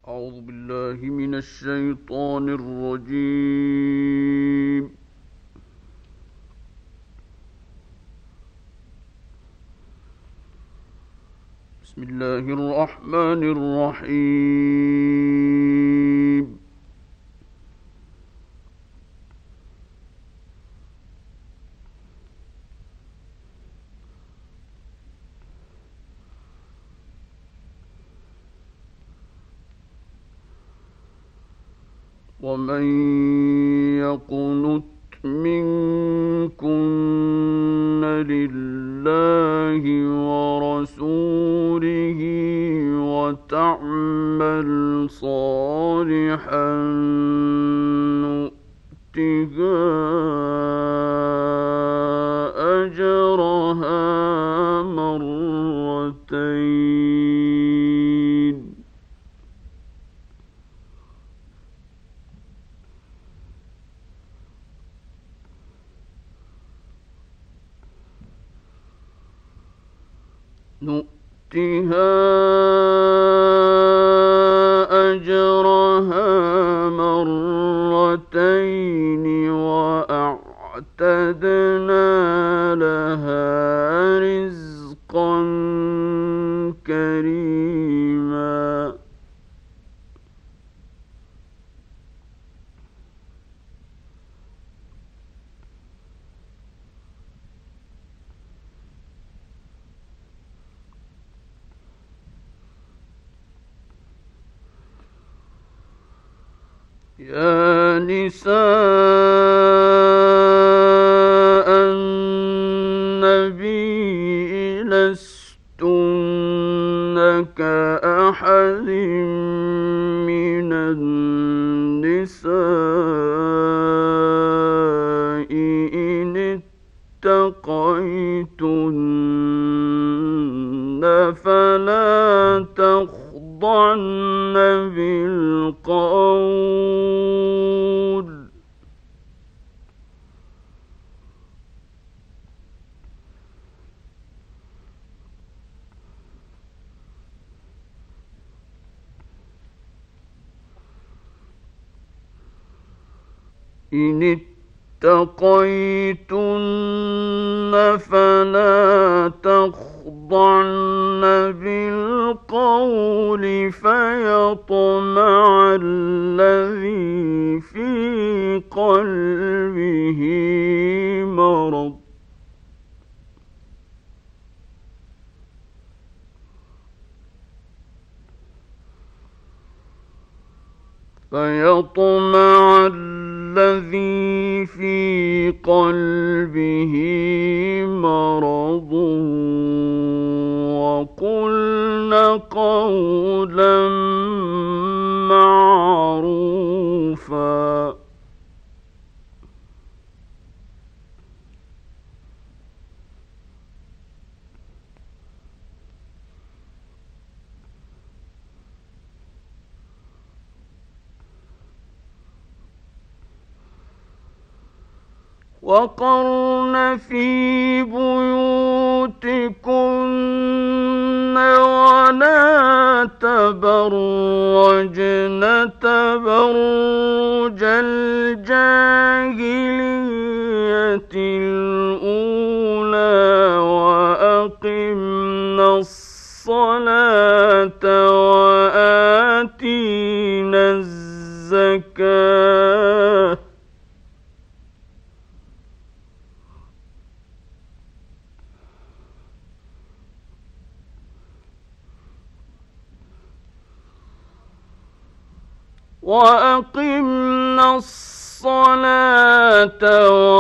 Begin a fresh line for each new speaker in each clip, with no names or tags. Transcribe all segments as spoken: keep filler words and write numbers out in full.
أعوذ بالله من الشيطان الرجيم. بسم الله الرحمن الرحيم. ومن يقنت منكن لله ورسوله وتعمل صالحا نؤتها أجرها مرتين نؤتها أجرها مرتين وأعتدنا لها رزقا كريما. يا نساء النبي لستن كأحد من النساء إن اتقيتن فلا تخضعن بالقول إن اتقيتن فلا تخضعن بالقول فيطمع الذي في قلبه مرض فيطمع الذي في قلبه مرض وقلن قولا معروفا. وقرن في بيوتكن ولا تبرجن تبرج الجاهلية الأولى وأقمنا الصلاة وآتينا الزكاة وأقمنا الصلاة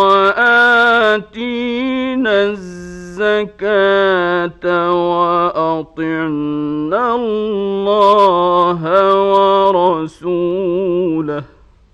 وآتينا الزكاة وأطعنا الله ورسوله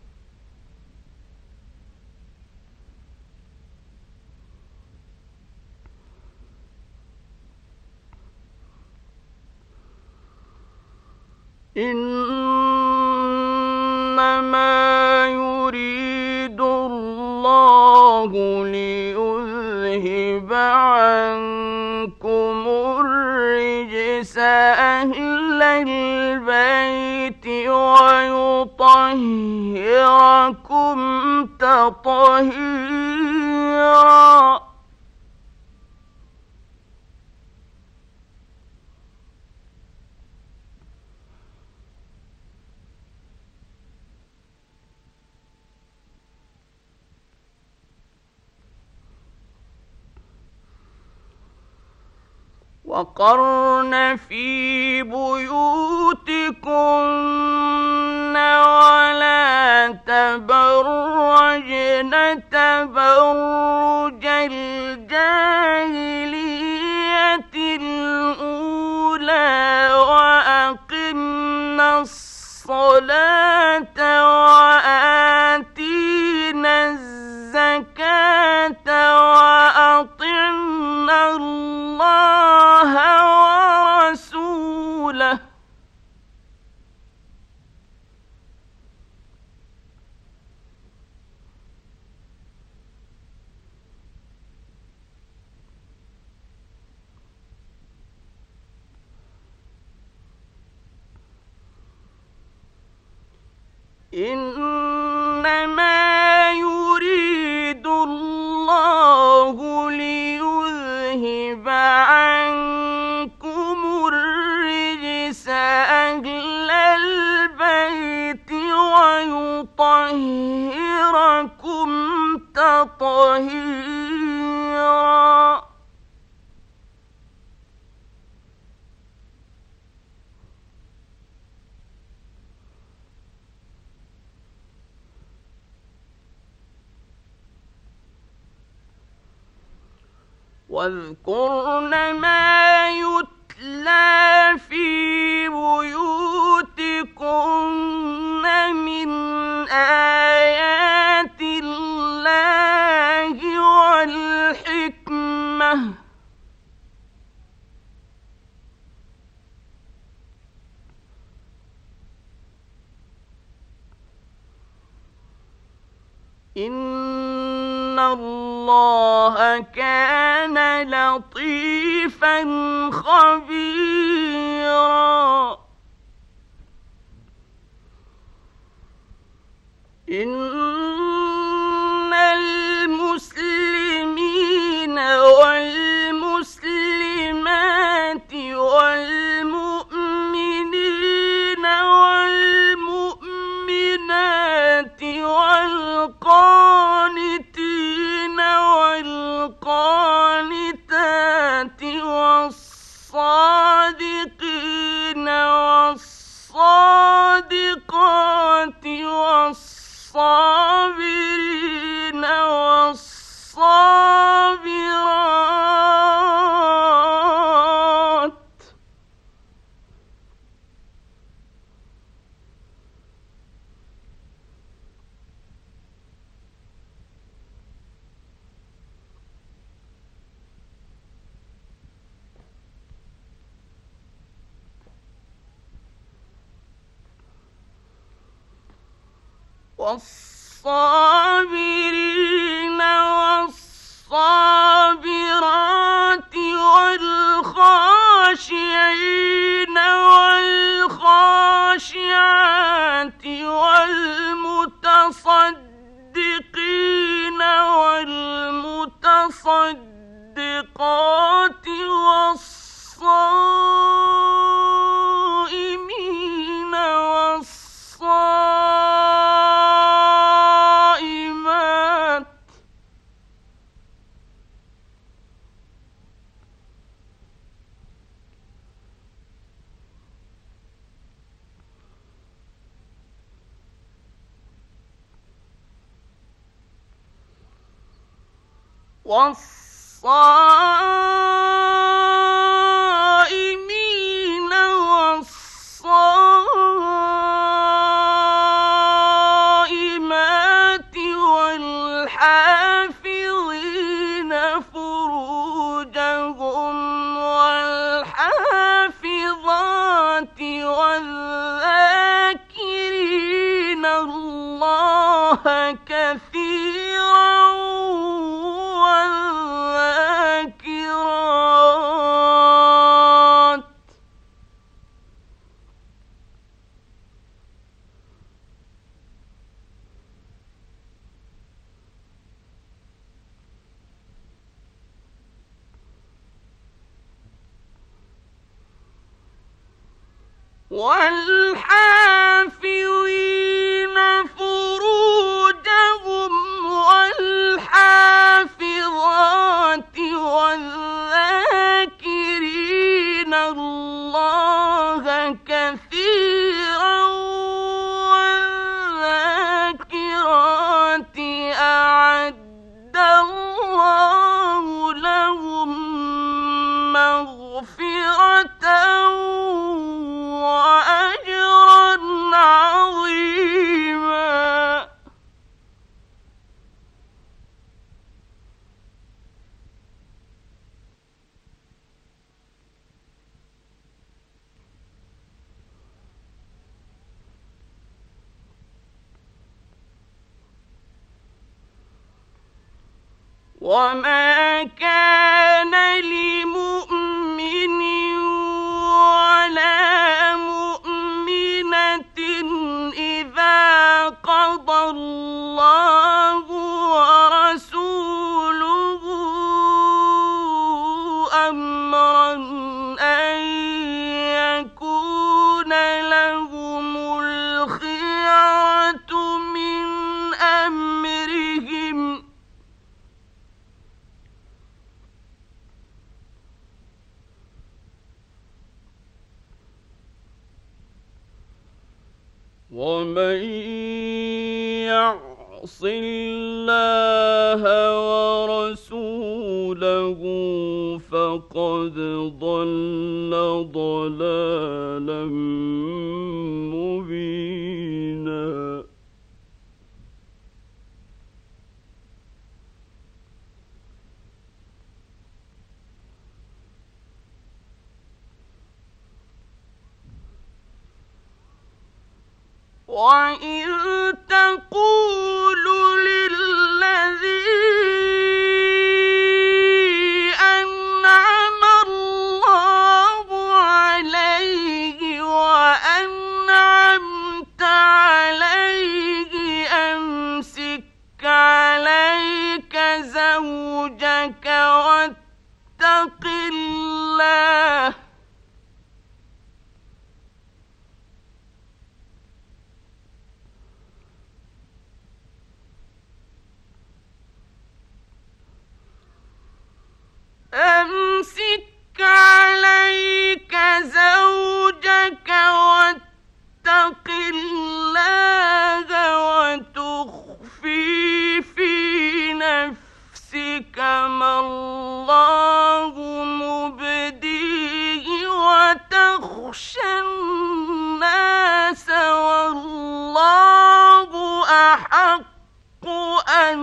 إنما يريد الله ليذهب عنكم الرجس أهل البيت ويطهركم تطهيرا. وقرن في بيوتكن ولا تبرجن تبرج الجاهلية الأولى وأقمنا الصلاة وآتينا الزكاة وأطعنا الله ورسوله إنما يريد الله ليذهب عنكم الرجس أهل البيت ويطهركم تطهيرا. واذكرن ما يتلى في بيوتكن من آيات الله والحكمة إن الله كان لطيفا خبيرا. إن المسلمين والمسلمات والمؤمنين والمؤمنات والقانتين والقانتات والصادقين والصادقات والصابرين والصابرات والصابرين والصابرات والخاشعين والخاشعات والمتصدقين والمتصدقات والصائمين والصائمات والصائمين والصائمات والحافظين فروجهم والحافظات والذاكرين الله كثيرا والذاكرات والحافظين فروجهم والحافظات والذاكرين الله كثيرا والذاكرات أعد الله لهم مغفرة وأجرا عظيما. وما كان لمؤمن ولا مؤمنة إذا قضى الله ورسوله أمرا أن يكون لهم الخيرة من أمرهم. ومن يعص الله ورسوله فقد ضل ضلالا مبينا. وإذ تقول للذي أنعم الله عليه وأنعمت عليه أمسك عليك زوجك واتق الله أمسك عليك زوجك واتق الله وتخفي في نفسك ما الله مبديه وتخشى الناس والله أحق أن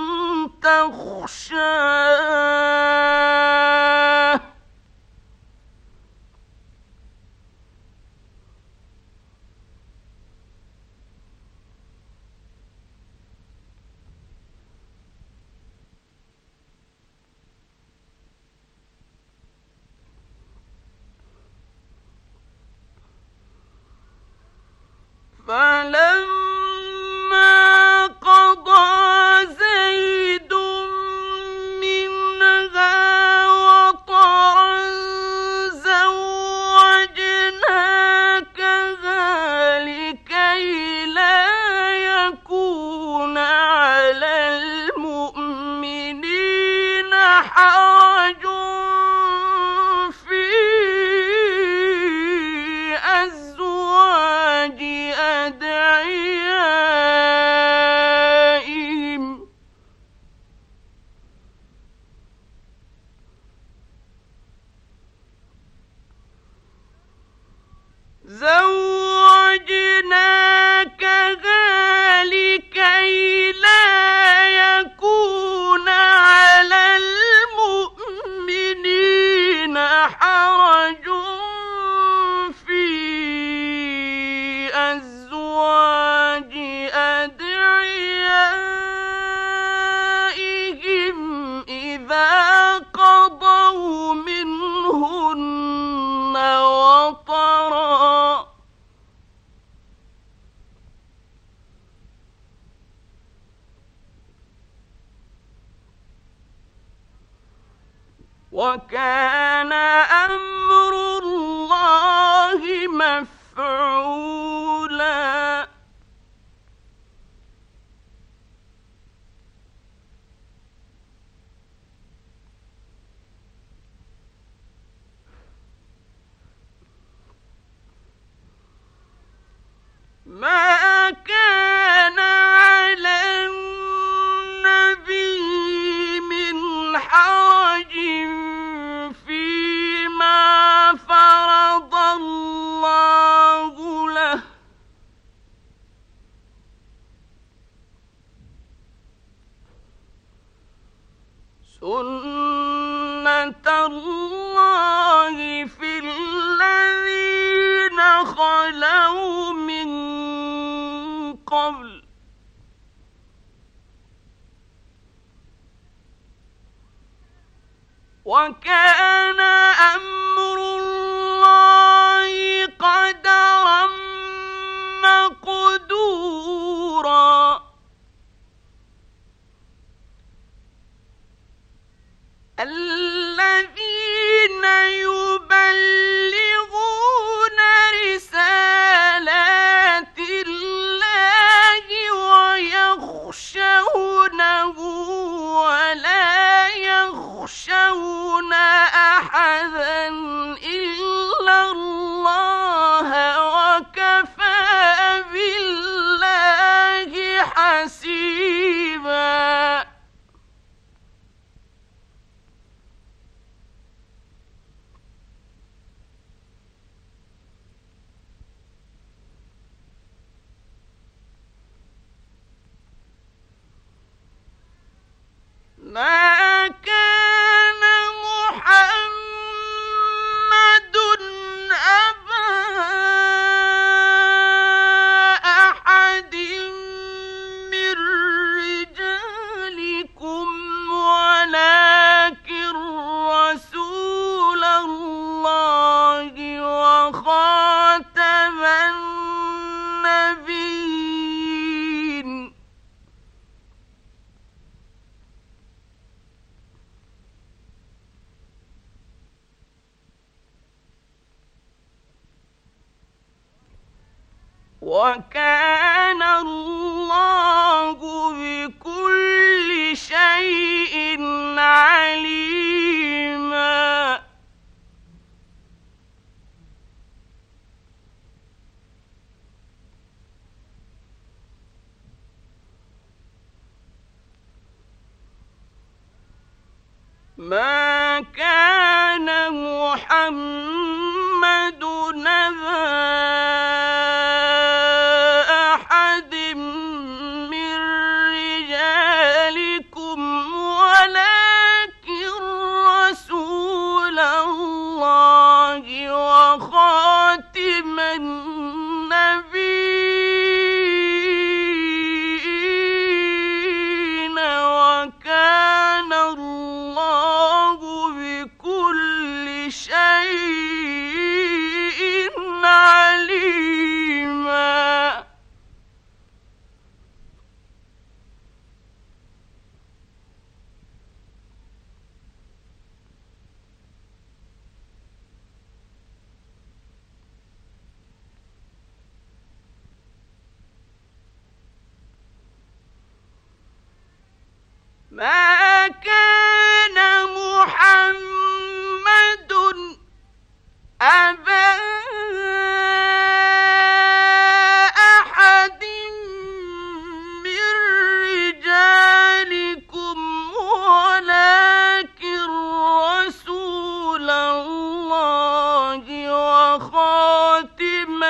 تخشاه. فلما قضى زيد منها وطرا زوجناكها لكي لا يكون على المؤمنين حرج في أزواج أدعيائهم زوجناكها لكي لا يكون على المؤمنين حرج في أزواج أدعيائهم إذا قضوا منهن وطرا. وكان أمر الله مفعولا. ما كان على النبي من حرج فيما فرض الله له سنة الله في الذين خلوا من قبل وكان أمر الله قدرا مقدورا الذين يبلغون رسالات الله ويخشونه ولا يخشون أحدا إلا الله وكفى بالله حسيبا ما كان محمد أبا أحد من رجالكم ولكن رسول الله وخاتم النبيين وكان الله بكل شيء عليما ما كان محمد نبا وخاتم النبيين وكان الله بكل شيء عليما ما كان محمد أبا أحد من رجالكم ولكن رسول الله وخاتم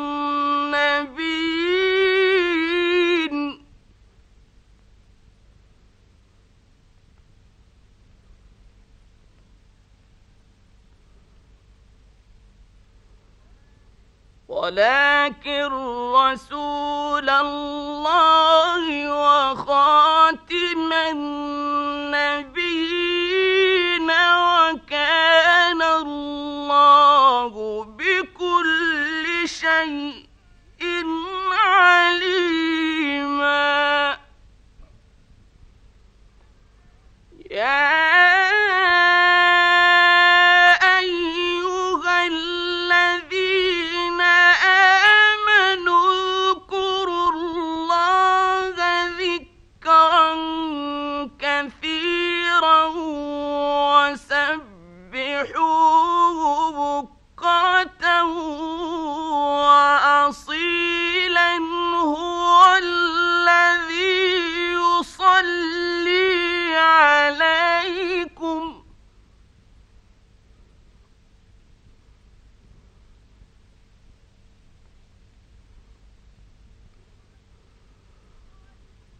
النبيين ولكن رسول الله وخاتم النبيين وكان الله بكل شيء عليما يا كثيرا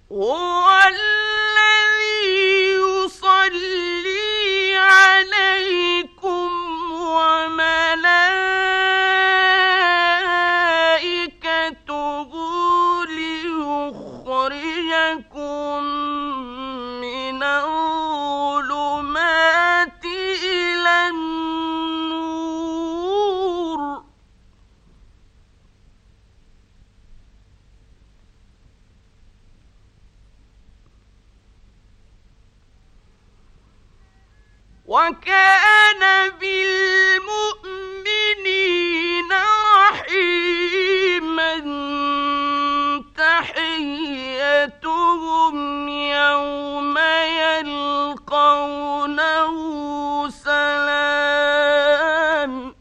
هو الذي يصلي عليكم وملائكته ليخرجكم من الظلمات إلى النور. وكان بالمؤمنين رحيما. تحيتهم يوم يلقونه سلام.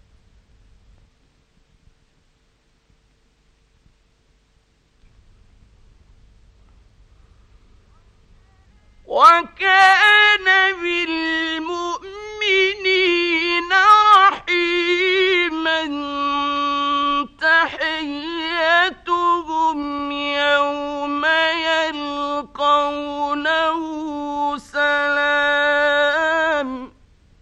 وكان بالمؤمنين رحيما. تحيتهم يوم يلقونه سلام.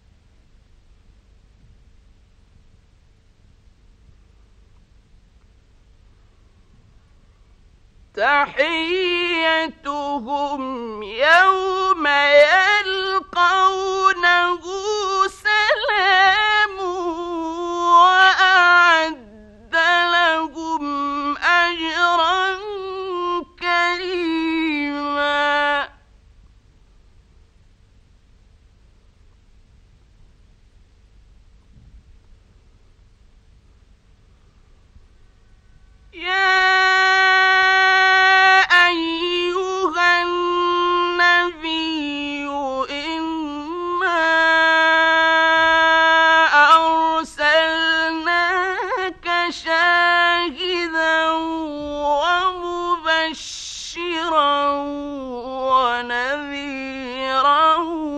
تحيتهم يوم يلقونه سلام. وأعد لهم أجرا كريما. يا أيها النبي إنا أرسلناك شاهدا ومبشرا ونذيرا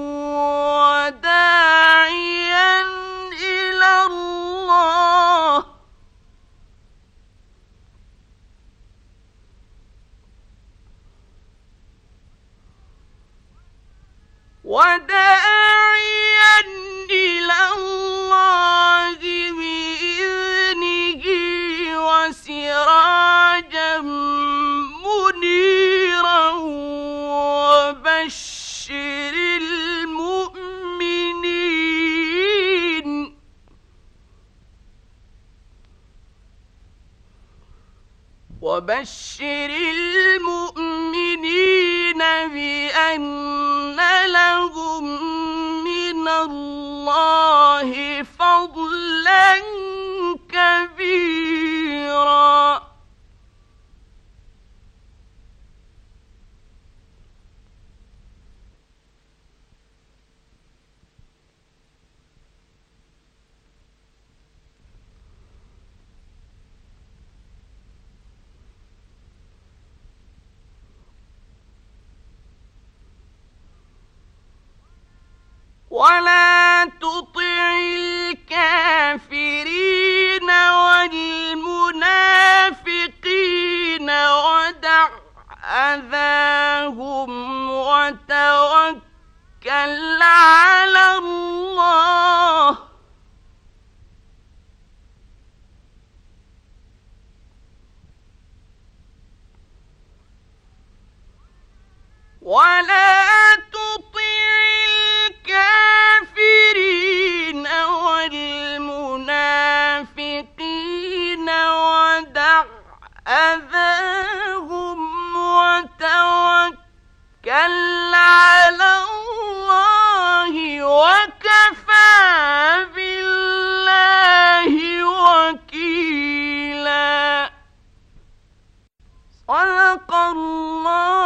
وداعيا إلى الله وداعيا إلى الله بإذنه وسراجا منيرا وبشر المؤمنين وبشر المؤمنين بأن لهم من الله فضلا كبيرا. ولا تطع الكافرين والمنافقين ودع أذاهم وتوكل على الله ولا تطع الكافرين والمنافقين ودع أذاهم وتوكل على الله وكفى بالله وكيلا. صدق الله